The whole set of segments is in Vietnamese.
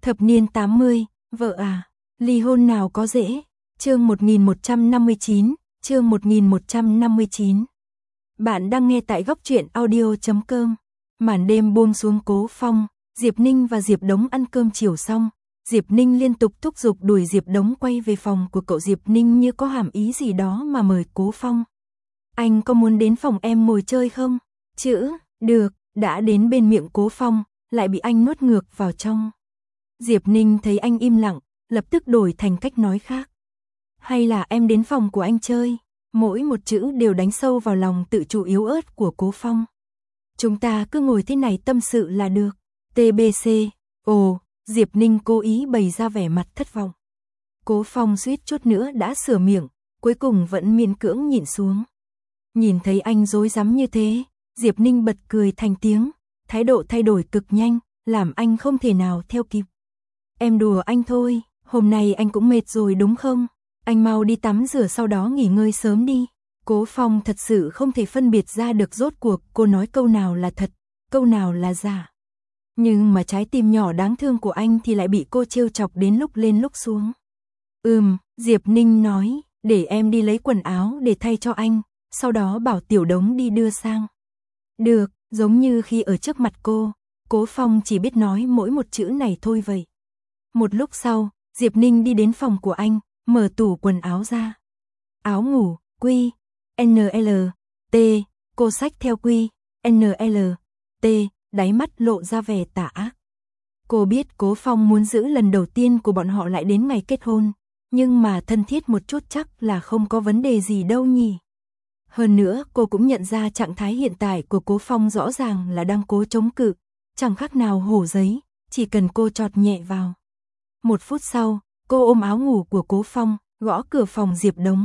Thập niên 80, vợ à, ly hôn nào có dễ. Chương 1159, chương 1159. Bạn đang nghe tại góc truyện audio.com. Màn đêm buông xuống Cố Phong, Diệp Ninh và Diệp Đống ăn cơm chiều xong. Diệp Ninh liên tục thúc giục đuổi Diệp Đống quay về phòng của cậu. Diệp Ninh như có hàm ý gì đó mà mời Cố Phong. Anh có muốn đến phòng em ngồi chơi không? Chữ, được, đã đến bên miệng Cố Phong, lại bị anh nuốt ngược vào trong. Diệp Ninh thấy anh im lặng, lập tức đổi thành cách nói khác. Hay là em đến phòng của anh chơi? Mỗi một chữ đều đánh sâu vào lòng tự chủ yếu ớt của Cố Phong. Chúng ta cứ ngồi thế này tâm sự là được. TBC, ồ, Diệp Ninh cố ý bày ra vẻ mặt thất vọng. Cố Phong suýt chút nữa đã sửa miệng, cuối cùng vẫn miễn cưỡng nhịn xuống. Nhìn thấy anh rối rắm như thế, Diệp Ninh bật cười thành tiếng, thái độ thay đổi cực nhanh, làm anh không thể nào theo kịp. Em đùa anh thôi, hôm nay anh cũng mệt rồi đúng không? Anh mau đi tắm rửa sau đó nghỉ ngơi sớm đi. Cố Phong thật sự không thể phân biệt ra được rốt cuộc cô nói câu nào là thật, câu nào là giả. Nhưng mà trái tim nhỏ đáng thương của anh thì lại bị cô trêu chọc đến lúc lên lúc xuống. Diệp Ninh nói, để em đi lấy quần áo để thay cho anh, sau đó bảo Tiểu Đống đi đưa sang. Được, giống như khi ở trước mặt cô, Cố Phong chỉ biết nói mỗi một chữ này thôi vậy. Một lúc sau, Diệp Ninh đi đến phòng của anh, mở tủ quần áo ra. Áo ngủ, quy, NL, T, cô xách theo quy, NL, T, đáy mắt lộ ra vẻ tà ác. Cô biết Cố Phong muốn giữ lần đầu tiên của bọn họ lại đến ngày kết hôn, nhưng mà thân thiết một chút chắc là không có vấn đề gì đâu nhỉ. Hơn nữa cô cũng nhận ra trạng thái hiện tại của Cố Phong rõ ràng là đang cố chống cự, chẳng khác nào hổ giấy, chỉ cần cô chọt nhẹ vào. Một phút sau, cô ôm áo ngủ của Cố Phong, gõ cửa phòng Diệp Đống.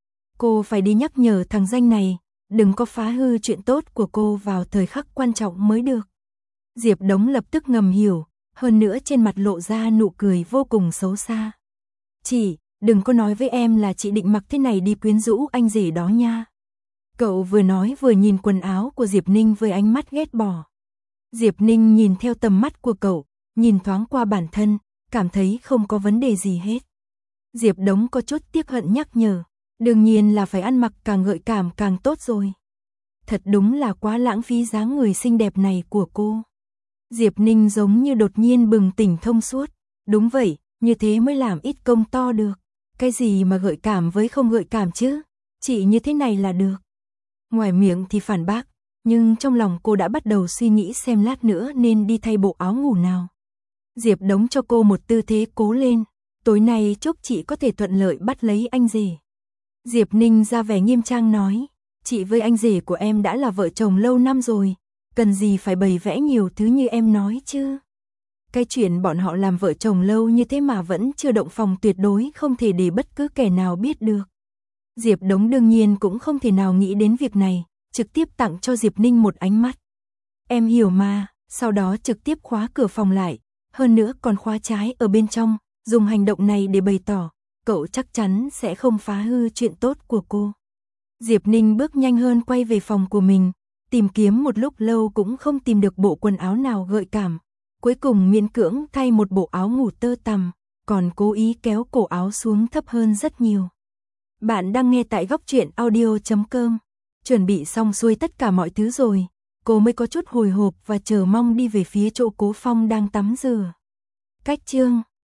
Cô phải đi nhắc nhở thằng danh này, đừng có phá hư chuyện tốt của cô vào thời khắc quan trọng mới được. Diệp Đống lập tức ngầm hiểu, hơn nữa trên mặt lộ ra nụ cười vô cùng xấu xa. Chị, đừng có nói với em là chị định mặc thế này đi quyến rũ anh rể đó nha. Cậu vừa nói vừa nhìn quần áo của Diệp Ninh với ánh mắt ghét bỏ. Diệp Ninh nhìn theo tầm mắt của cậu, nhìn thoáng qua bản thân, cảm thấy không có vấn đề gì hết. Diệp Đống có chút tiếc hận nhắc nhở, đương nhiên là phải ăn mặc càng gợi cảm càng tốt rồi. Thật đúng là quá lãng phí dáng người xinh đẹp này của cô. Diệp Ninh giống như đột nhiên bừng tỉnh thông suốt, đúng vậy, như thế mới làm ít công to được. Cái gì mà gợi cảm với không gợi cảm chứ, chỉ như thế này là được. Ngoài miệng thì phản bác, nhưng trong lòng cô đã bắt đầu suy nghĩ xem lát nữa nên đi thay bộ áo ngủ nào. Diệp Đống cho cô một tư thế cố lên, tối nay chúc chị có thể thuận lợi bắt lấy anh rể. Diệp Ninh ra vẻ nghiêm trang nói, chị với anh rể của em đã là vợ chồng lâu năm rồi, cần gì phải bày vẽ nhiều thứ như em nói chứ. Cái chuyện bọn họ làm vợ chồng lâu như thế mà vẫn chưa động phòng tuyệt đối không thể để bất cứ kẻ nào biết được. Diệp Đống đương nhiên cũng không thể nào nghĩ đến việc này, trực tiếp tặng cho Diệp Ninh một ánh mắt. Em hiểu mà, sau đó trực tiếp khóa cửa phòng lại, hơn nữa còn khóa trái ở bên trong, dùng hành động này để bày tỏ, cậu chắc chắn sẽ không phá hư chuyện tốt của cô. Diệp Ninh bước nhanh hơn quay về phòng của mình, tìm kiếm một lúc lâu cũng không tìm được bộ quần áo nào gợi cảm, cuối cùng miễn cưỡng thay một bộ áo ngủ tơ tằm, còn cố ý kéo cổ áo xuống thấp hơn rất nhiều. Bạn đang nghe tại góc truyện audio.com. Chuẩn bị xong xuôi tất cả mọi thứ rồi, cô mới có chút hồi hộp và chờ mong đi về phía chỗ Cố Phong đang tắm rửa. Cách chương